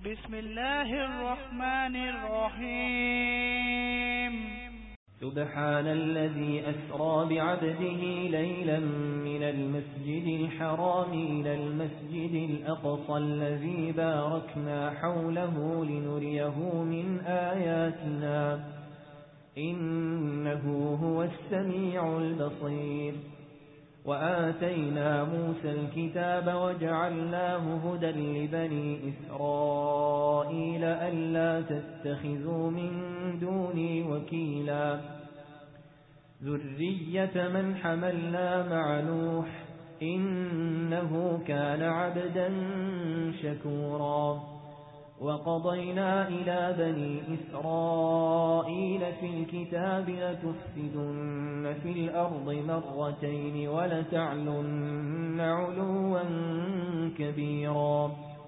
بسم الله الرحمن الرحيم سبحان الذي أسرى بعبده ليلا من المسجد الحرام إلى المسجد الأقصى الذي باركنا حوله لنريه من آياتنا إنه هو السميع البصير وآتينا موسى الكتاب وجعلناه هدى لبني إسرائيل ألا تتخذوا من دوني وكيلا ذرية من حملنا مع نوح إنه كان عبدا شكورا وقضينا إلى بني إسرائيل في الكتاب لتفسدن في الأرض مرتين ولتعلن علوا كبيرا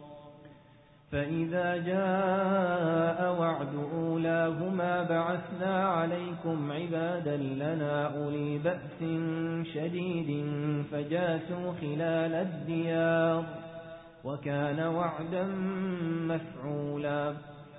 فإذا جاء وعد أولاهما بعثنا عليكم عبادا لنا أولي بأس شديد فجاسوا خلال الديار وكان وعدا مفعولا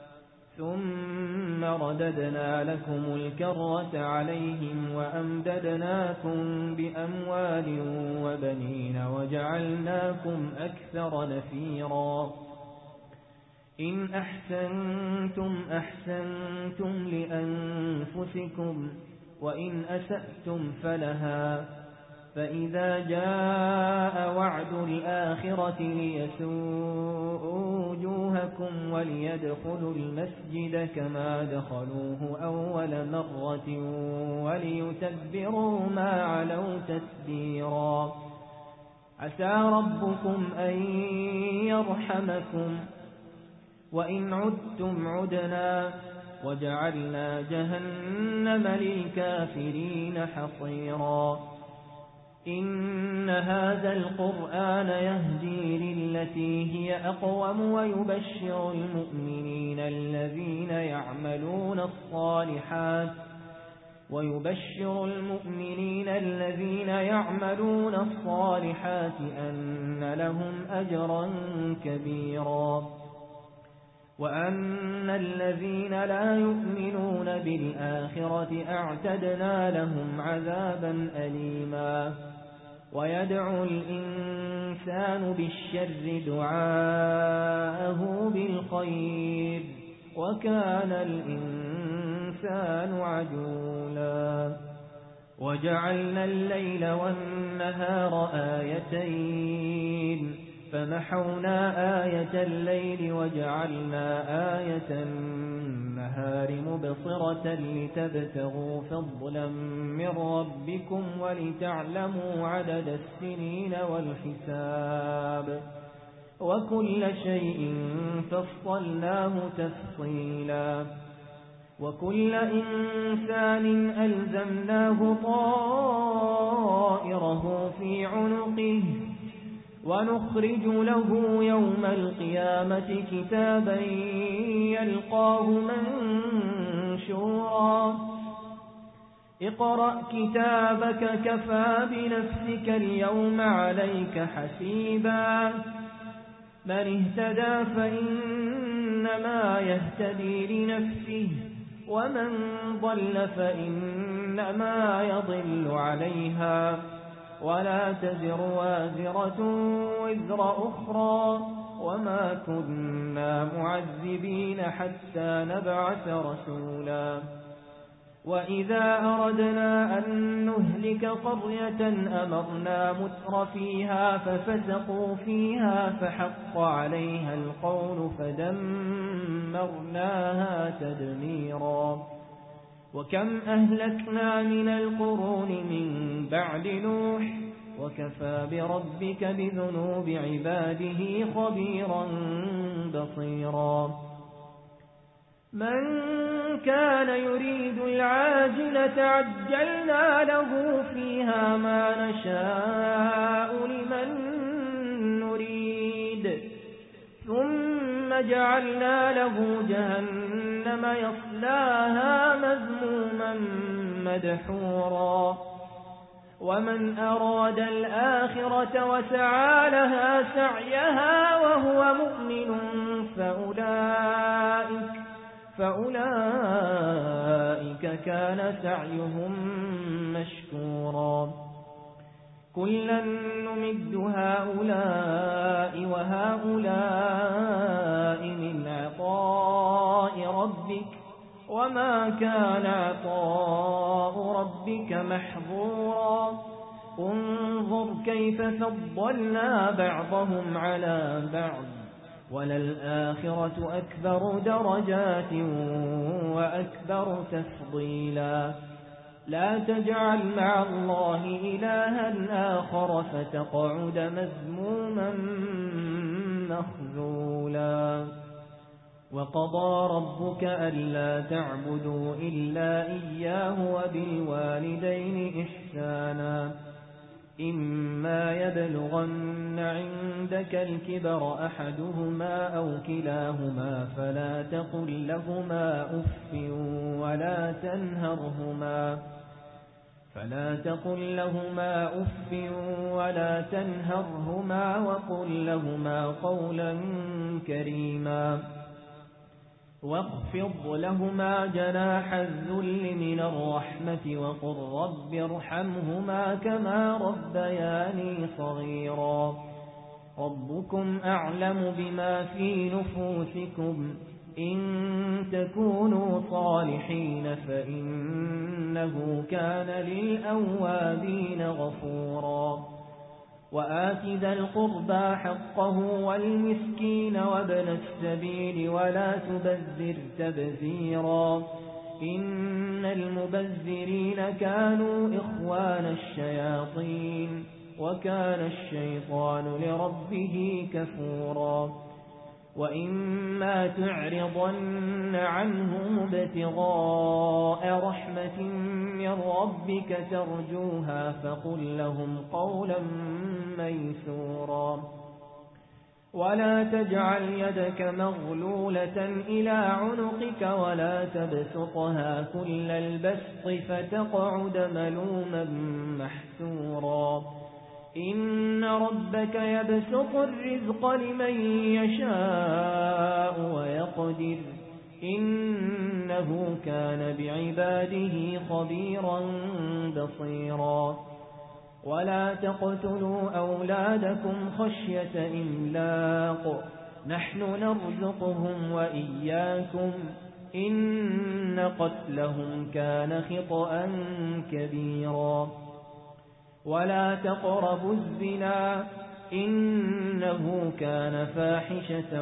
ثم رددنا لكم الكرة عليهم وأمددناكم بأموال وبنين وجعلناكم أكثر نفيرا إن أحسنتم أحسنتم لأنفسكم وإن أسأتم فلها فإذا جاء وعد الآخرة ليسوءوا وجوهكم وليدخلوا المسجد كما دخلوه أول مرة وليتبروا ما علوا تتبيرا عسى ربكم أن يرحمكم وإن عدتم عدنا وجعلنا جهنم للكافرين حصيرا إن هذا القرآن يهدي للتي هي أقوم ويبشر المؤمنين الذين يعملون الصالحات أن لهم أجرا كبيرا وأن الذين لا يؤمنون بالآخرة أعتدنا لهم عذابا أليما ويدعو الإنسان بالشر دعاءه بالخير وكان الإنسان عجولا وجعلنا الليل والنهار آيتين فمحونا آية الليل وجعلنا آية النهار مبصرة لتبتغوا فضلا من ربكم ولتعلموا عدد السنين والحساب وكل شيء فصلناه تفصيلا وكل إنسان ألزمناه طائره في عنقه ونخرج له يوم القيامة كتابا يلقاه منشورا اقرأ كتابك كفى بنفسك اليوم عليك حسيبا من اهتدى فإنما يهتدي لنفسه ومن ضل فإنما يضل عليها ولا تزر وازرة وزر أخرى وما كنا معذبين حتى نبعث رسولا وإذا أردنا أن نهلك قرية أمرنا متر فيها ففسقوا فيها فحق عليها القول فدمرناها تدميرا وكم أهلكنا من القرون من بعد نوح وكفى بربك بذنوب عباده خبيرا بصيرا من كان يريد العاجلة عجلنا له فيها ما نشاء لمن نريد ثم جعلنا له جهنم يصلاها مذموما مدحورا ومن أراد الآخرة وسعى لها سعيها وهو مؤمن فأولئك كان سعيهم مشكورا كلا نمد هؤلاء وهؤلاء من عطاء ربك وما كان عطاء ربك محظورا انظر كيف فضلنا بعضهم على بعض وللآخرة أكبر درجات وأكبر تفضيلا لا تجعل مع الله إلها آخر فتقعد مذموما مخذولا وقضى ربك ألا تعبدوا إلا إياه وبالوالدين إحسانا إما يبلغن عندك الكبر أحدهما أو كلاهما فلا تقل لهما أف ولا تنهرهما وقل لهما قولا كريما واخفض لهما جناح الذل من الرحمة وقل رب ارحمهما كما ربياني صغيرا ربكم أعلم بما في نفوسكم إن تكونوا صالحين فإنه كان للأوابين غفورا وآت ذا القربى حقه والمسكين وابن السبيل ولا تبذر تبذيرا إن المبذرين كانوا إخوان الشياطين وكان الشيطان لربه كفورا وإما تعرضن عنهم ابتغاء رحمة من ربك ترجوها فقل لهم قولا ميسورا ولا تجعل يدك مغلولة إلى عنقك ولا تبسطها كل البسط فتقعد ملوما محسورا إن ربك يبسط الرزق لمن يشاء ويقدر إنه كان بعباده خبيرا بصيرا ولا تقتلوا أولادكم خشية إملاق نحن نرزقهم وإياكم إن قتلهم كان خطأ كبيرا ولا تقربوا الزنا إنه كان فاحشة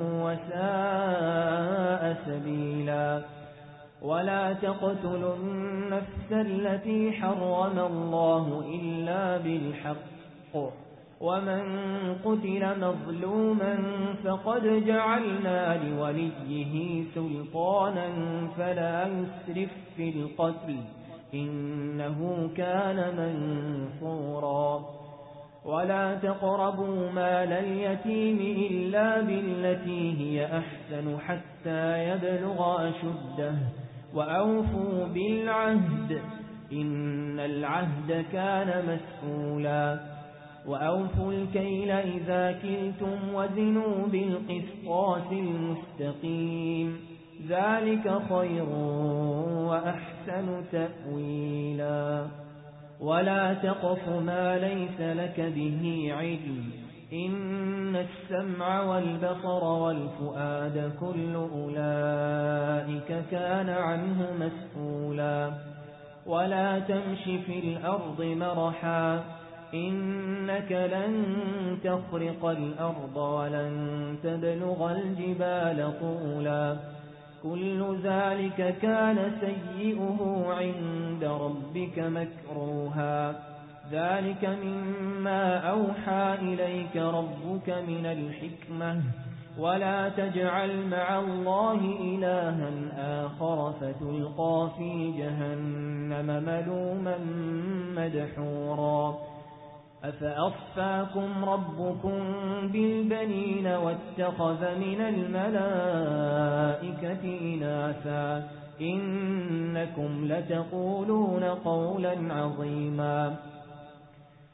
وساء سبيلا ولا تقتلوا النفس التي حرم الله إلا بالحق ومن قتل مظلوما فقد جعلنا لوليه سلطانا فلا يسرف في القتل إنه كان منصورا ولا تقربوا مال اليتيم إلا بالتي هي أحسن حتى يبلغ أشده وأوفوا بالعهد إن العهد كان مسؤولا وأوفوا الكيل إذا كلتم وزنوا بالقسطاس المستقيم ذلك خير وأحسن تأويلا ولا تقف ما ليس لك به علم إن السمع والبصر والفؤاد كل أولئك كان عنه مسؤولا ولا تمش في الأرض مرحا إنك لن تخرق الأرض ولن تبلغ الجبال طولا كل ذلك كان سيئه عند ربك مكروها ذلك مما أوحى إليك ربك من الحكمة ولا تجعل مع الله إلها آخر فتلقى في جهنم ملوما مدحورا أفأصفاكم ربكم بالبنين واتخذ من الملائكة إناثا إنكم لتقولون قولا عظيما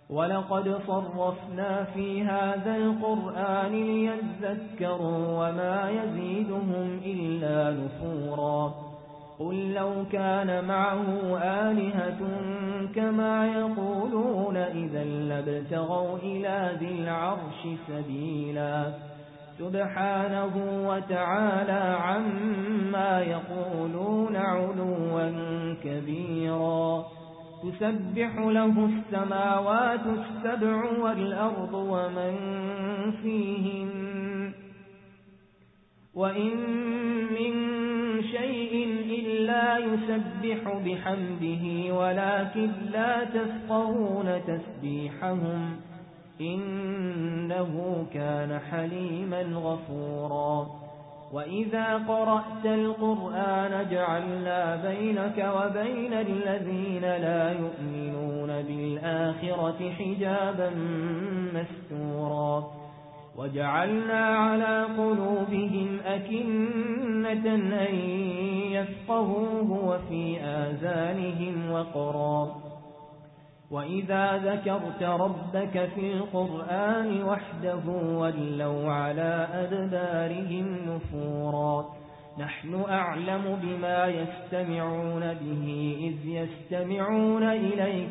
ولقد صرفنا في هذا القرآن ليذكروا وما يزيدهم إلا نفورا قل لو كان معه آلهة كما يقولون إذا لابتغوا إلى ذي العرش سبيلا سبحانه وتعالى عما يقولون علوا كبيرا تسبح له السماوات السبع والأرض ومن فيهن وإن من شيء إلا يسبح بحمده ولكن لا تفقهون تسبيحهم إنه كان حليما غفورا وإذا قرأت القرآن جعلنا بينك وبين الذين لا يؤمنون بالآخرة حجابا مستورا وجعلنا على قلوبهم أكنة أن يفقهوه وفي آذانهم وقرا وإذا ذكرت ربك في القرآن وحده ولوا على أدبارهم نفورا نحن أعلم بما يستمعون به إذ يستمعون إليك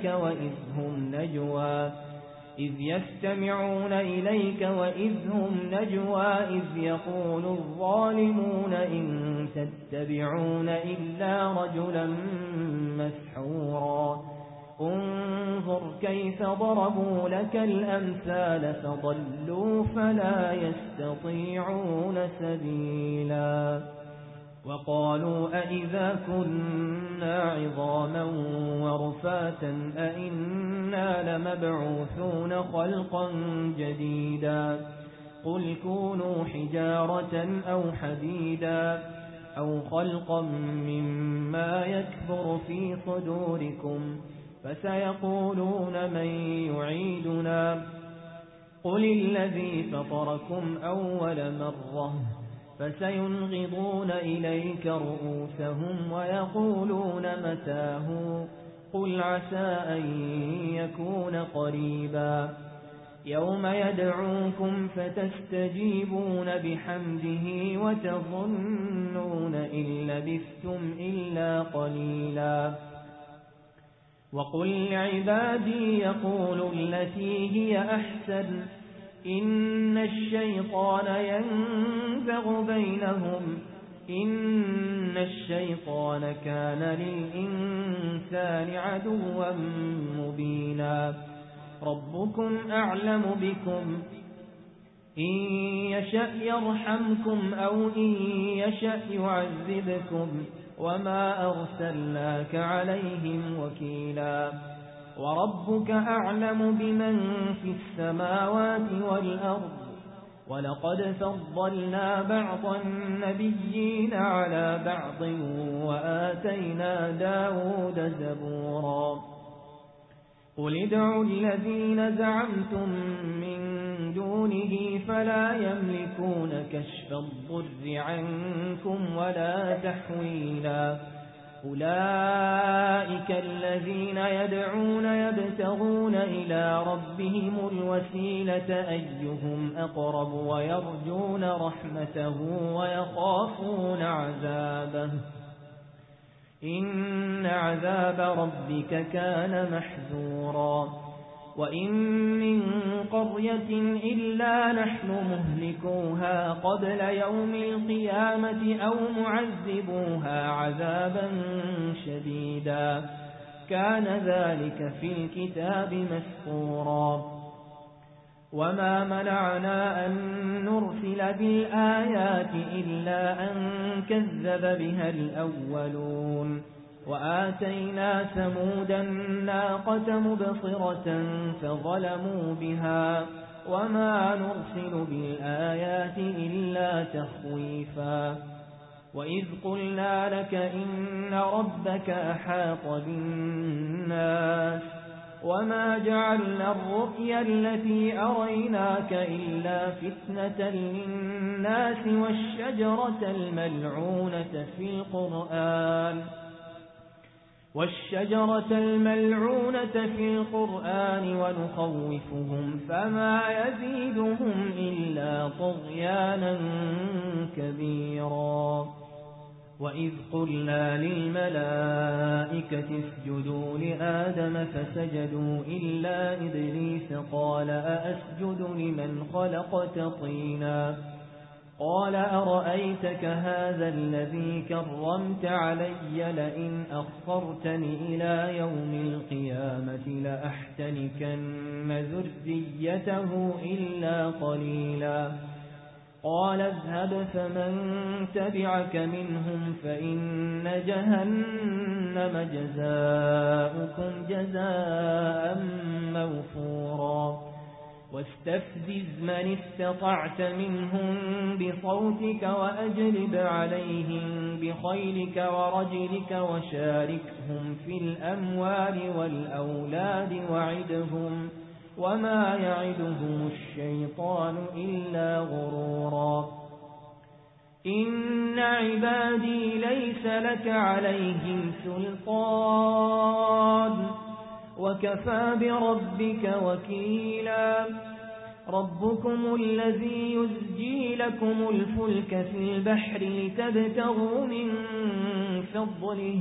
وإذ هم نجوى إذ يقول الظالمون إن تتبعون إلا رجلا مسحورا انظر كيف ضربوا لك الأمثال فضلوا فلا يستطيعون سبيلا وقالوا أئذا كنا عظاما ورفاتا أئنا لمبعوثون خلقا جديدا قل كونوا حجارة أو حديدا أو خلقا مما يكبر في صدوركم فسيقولون من يعيدنا قل الذي فطركم أول مرة فسينغضون إليك رؤوسهم ويقولون متاه قل عسى أن يكون قريبا يوم يدعوكم فتستجيبون بحمده وتظنون إن لبثتم إلا قليلا وقل لعبادي يقولوا التي هي أحسن إن الشيطان ينزغ بينهم إن الشيطان كان للإنسان عدوا مبينا ربكم أعلم بكم إن يشأ يرحمكم أو إن يشأ يعذبكم وما أرسلناك عليهم وكيلا وربك أعلم بمن في السماوات والأرض ولقد فضلنا بعض النبيين على بعض وآتينا داود زبورا قل ادعوا الذين زعمتم من دونه فلا يملكون كشف الضر عنكم ولا تحويلا أولئك الذين يدعون يبتغون إلى ربهم الوسيلة أيهم أقرب ويرجون رحمته ويخافون عذابه إن عذاب ربك كان محذورا وإن من قرية إلا نحن مهلكوها قبل يوم القيامة أو معذبوها عذابا شديدا كان ذلك في الكتاب مسطورا وما منعنا أن نرسل بالآيات إلا أن كذب بها الأولون وآتينا ثمود الناقة مبصرة فظلموا بها وما نرسل بالآيات إلا تخويفا وإذ قلنا لك إن ربك أحاط بالناس وما جعلنا الرؤيا التي أريناك إلا فتنة للناس والشجرة الملعونة في القرآن والشجرة الملعونة في القرآن ونخوفهم فما يزيدهم إلا طغيانا كبيرا وإذ قلنا للملائكة اسجدوا لآدم فسجدوا إلا إبليس قال أأسجد لمن خلقت طينا قال أرأيتك هذا الذي كرمت علي لئن أخرتني إلى يوم القيامة لأحتنكن ذريته إلا قليلا قال اذهب فمن تبعك منهم فإن جهنم جزاؤكم جزاء موفورا واستفزز من استطعت منهم بصوتك وأجلب عليهم بخيلك ورجلك وشاركهم في الأموال والأولاد وعدهم وما يعدهم الشيطان إلا غرورا إن عبادي ليس لك عليهم سلطان وكفى بربك وكيلا ربكم الذي يزجي لكم الفلك في البحر لتبتغوا من فضله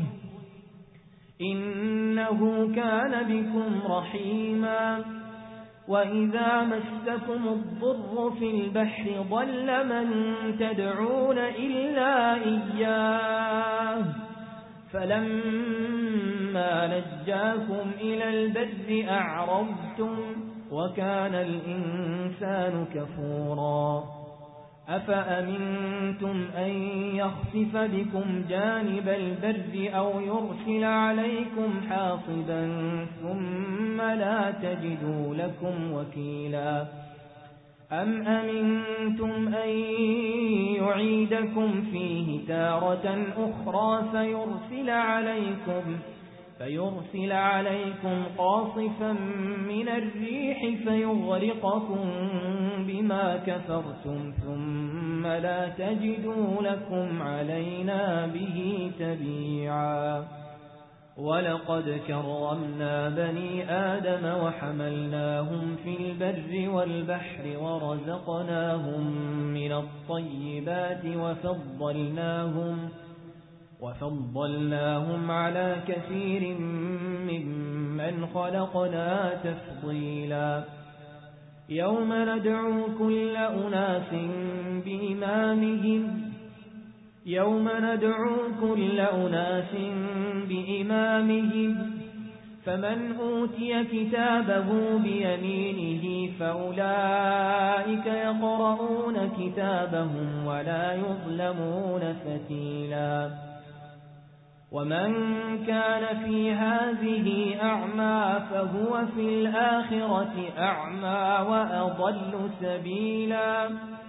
إنه كان بكم رحيما وإذا مسكم الضر في البحر ضل من تدعون إلا إياه فلما نجاكم إلى البر أعرضتم وكان الإنسان كفورا أفأمنتم أن يخسف بكم جانب البر أو يرسل عليكم حاصبا ثم لا تجدوا لكم وكيلا أم أمنتم أن يعيدكم فيه تارة أخرى فيرسل عليكم قاصفا من الريح فيغرقكم بما كفرتم ثم لا تجدوا لكم علينا به تبيعا ولقد كرمنا بني آدم وحملناهم في البر والبحر ورزقناهم من الطيبات وفضلناهم على كثير ممن خلقنا تفضيلا يوم ندعو كل أناس بإمامهم فمن أوتي كتابه بيمينه فأولئك يقرؤون كتابهم ولا يظلمون فتيلا ومن كان في هذه أعمى فهو في الآخرة أعمى وأضل سبيلا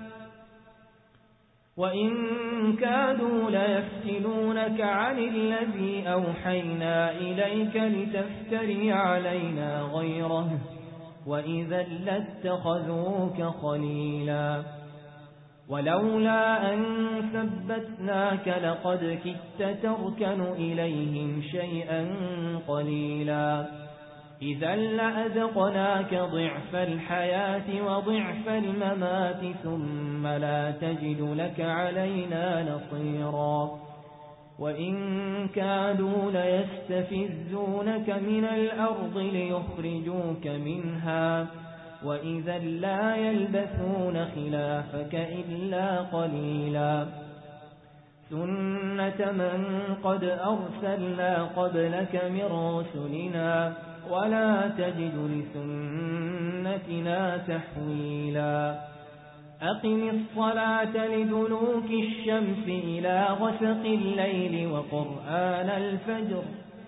وإن كادوا ليفتنونك عن الذي أوحينا إليك لتفتري علينا غيره وإذا لاتخذوك خليلا ولولا أن ثبتناك لقد كدت تركن إليهم شيئا قليلا إذا لأذقناك ضعف الحياة وضعف الممات ثم لا تجد لك علينا نصيرا وإن كادوا ليستفزونك من الأرض ليخرجوك منها وإذا لا يلبثون خلافك إلا قليلا سنة من قد أرسلنا قبلك من رسلنا ولا تجد لسنتنا تحويلا أقم الصلاة لدلوك الشمس إلى غسق الليل وقرآن الفجر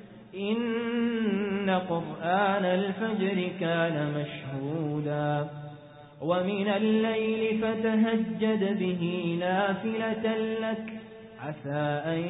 إن قرآن الفجر كان مشهودا ومن الليل فتهجد به نافلة لك عسى أن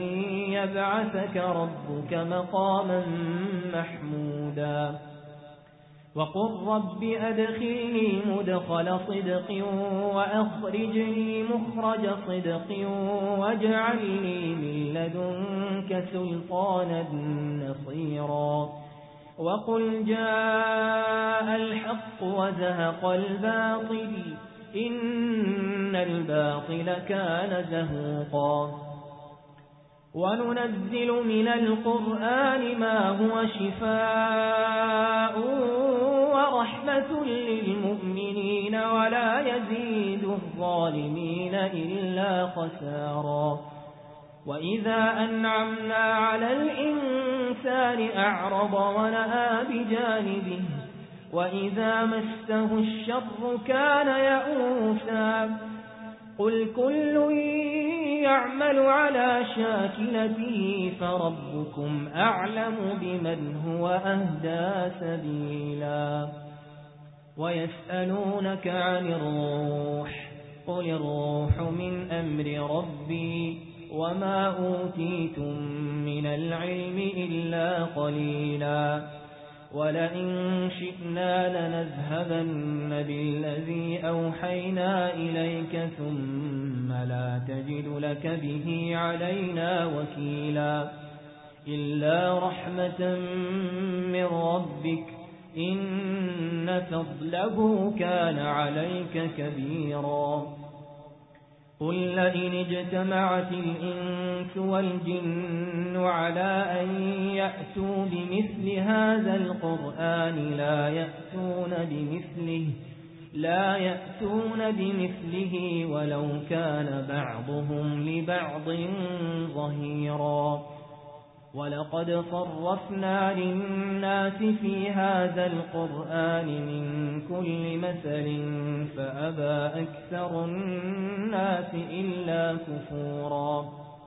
يبعثك ربك مقاما محمودا وقل رب أدخلني مدخل صدق وأخرجني مخرج صدق واجعل لي من لدنك سلطانا نصيرا وقل جاء الحق وزهق الباطل إن الباطل كان زهوقا وننزل من القرآن ما هو شفاء ورحمة للمؤمنين ولا يزيد الظالمين إلا خسارا وإذا أنعمنا على الإنسان أعرض ونأى بجانبه وإذا مسه الشر كان يئوسا قل كل يعمل على شاكلته فربكم أعلم بمن هو أهدى سبيلا ويسألونك عن الروح قل الروح من أمر ربي وما أوتيتم من العلم إلا قليلا ولئن شئنا لنذهبن بالذي أوحينا إليك ثم لا تجد لك به علينا وكيلا إلا رحمة من ربك إن فضله كان عليك كبيرا قل لئن اجتمعت الإنس والجن على أن يأتوا بمثل هذا القرآن لا يأتون بمثله ولو كان بعضهم لبعض ظهيرا ولقد صرفنا للناس في هذا القرآن من كل مثل فأبى أكثر الناس إلا كفورا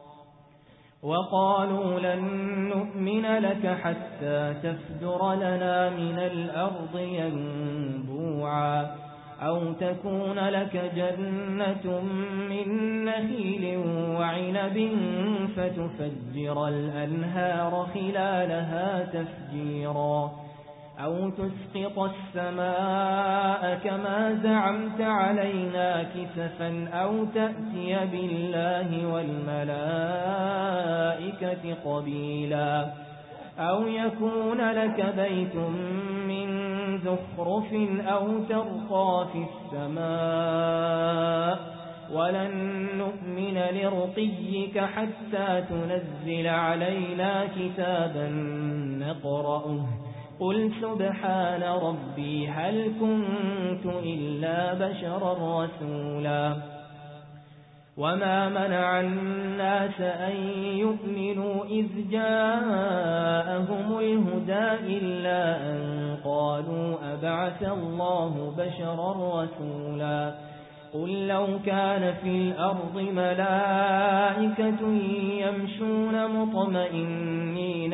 وقالوا لن نؤمن لك حتى تفجر لنا من الأرض ينبوعا أو تكون لك جنة من نخيل وعنب فتفجر الأنهار خلالها تفجيرا أو تسقط السماء كما زعمت علينا كسفا أو تأتي بالله والملائكة قبيلا أو يكون لك بيت من زخرف أو ترقى في السماء ولن نؤمن لرقيك حتى تنزل علينا كتابا نقرأه قل سبحان ربي هل كنت إلا بشرا رسولا وما منع الناس أن يؤمنوا إذ جاءهم الهدى إلا أن قالوا أبعث الله بشرا رسولا قل لو كان في الأرض ملائكة يمشون مطمئنين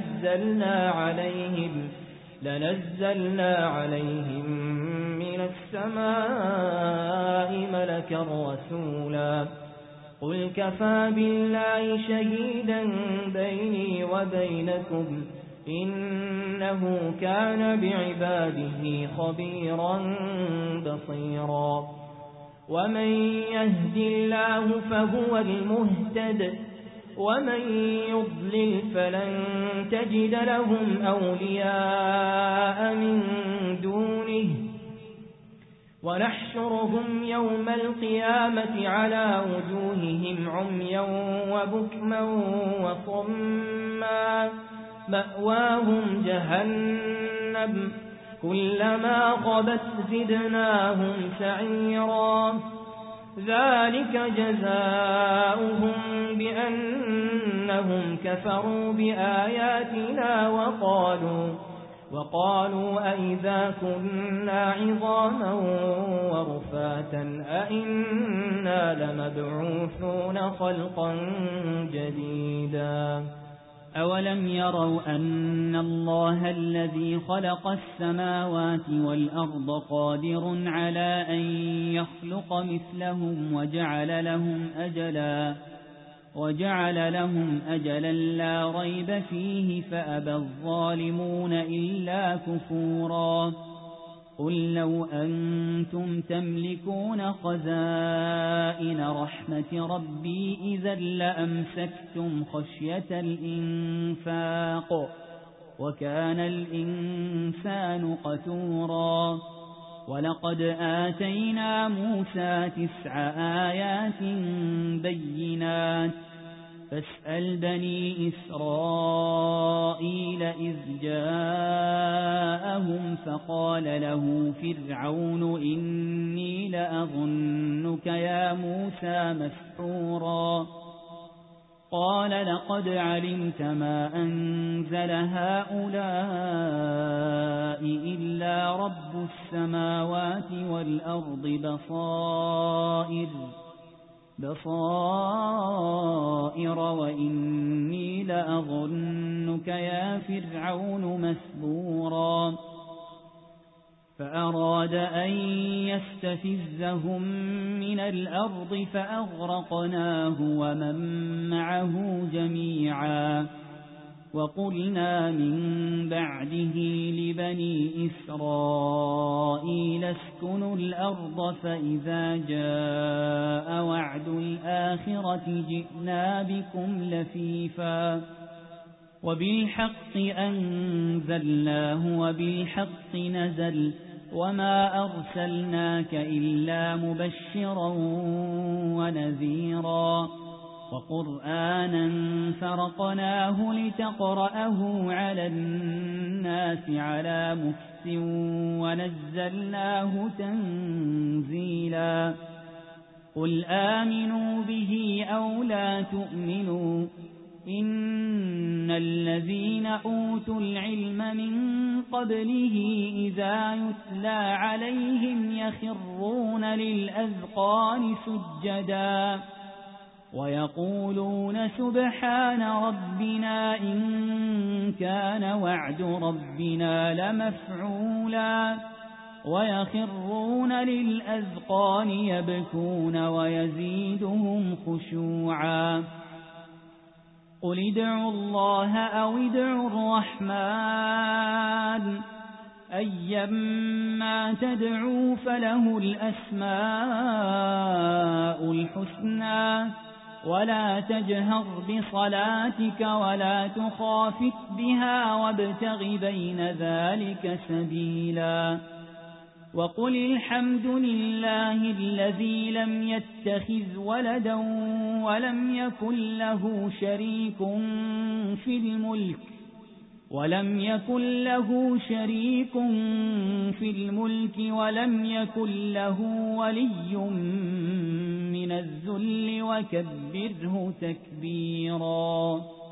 لنزلنا عليهم من السماء ملكا رسولا قل كفى بالله شهيدا بيني وبينكم إنه كان بعباده خبيرا بصيرا ومن يهد الله فهو المهتد ومن يضلل فلن تجد لهم أولياء من دونه ونحشرهم يوم القيامة على وجوههم عميا وبكما وصما مأواهم جهنم كلما غبت زدناهم سعيرا ذلك جزاؤهم بأنهم كفروا بآياتنا وقالوا أئذا كنا عظاما ورفاتا أئنا لمبعوثون خلقا جديدا أولم يروا أن الله الذي خلق السماوات والأرض قادر على أن يخلق مثلهم وجعل لهم أجلا وجعل لهم أجلا لا ريب فيه فأبى الظالمون إلا كفورا قل لو أنتم تملكون خزائن رحمة ربي إذا لأمسكتم خشية الإنفاق وكان الإنسان قتورا ولقد آتينا موسى 9 آيات بينات فاسأل بني إسرائيل إذ جاءهم فقال له فرعون إني لأظنك يا موسى مسحورا قال لقد علمت ما أنزل هؤلاء إلا رب السماوات والأرض بصائر وإني لأظنك يا فرعون مسبورا فأراد أن يستفزهم من الأرض فأغرقناه ومن معه جميعا وقلنا من بعده لبني إسرائيل اسكنوا الأرض فإذا جاء وعد الآخرة جئنا بكم لفيفا وبالحق أنزلناه وبالحق نزل وما أرسلناك إلا مبشرا ونذيرا وقرآنا فرقناه لتقرأه على الناس على مكث ونزلناه تنزيلا قل آمنوا به أو لا تؤمنوا إن الذين أوتوا العلم من قبله إذا يتلى عليهم يخرون للأذقان سجدا ويقولون سبحان ربنا إن كان وعد ربنا لمفعولا ويخرون للأذقان يبكون ويزيدهم خشوعا قل ادعوا الله أو ادعوا الرحمن أيما تدعوا فله الأسماء الحسنى ولا تجهر بصلاتك ولا تخافت بها وابتغ بين ذلك سبيلا وقل الحمد لله الذي لم يتخذ ولدا ولم يكن له شريك في الملك ولم يكن له ولي من الذل وكبره تكبيرا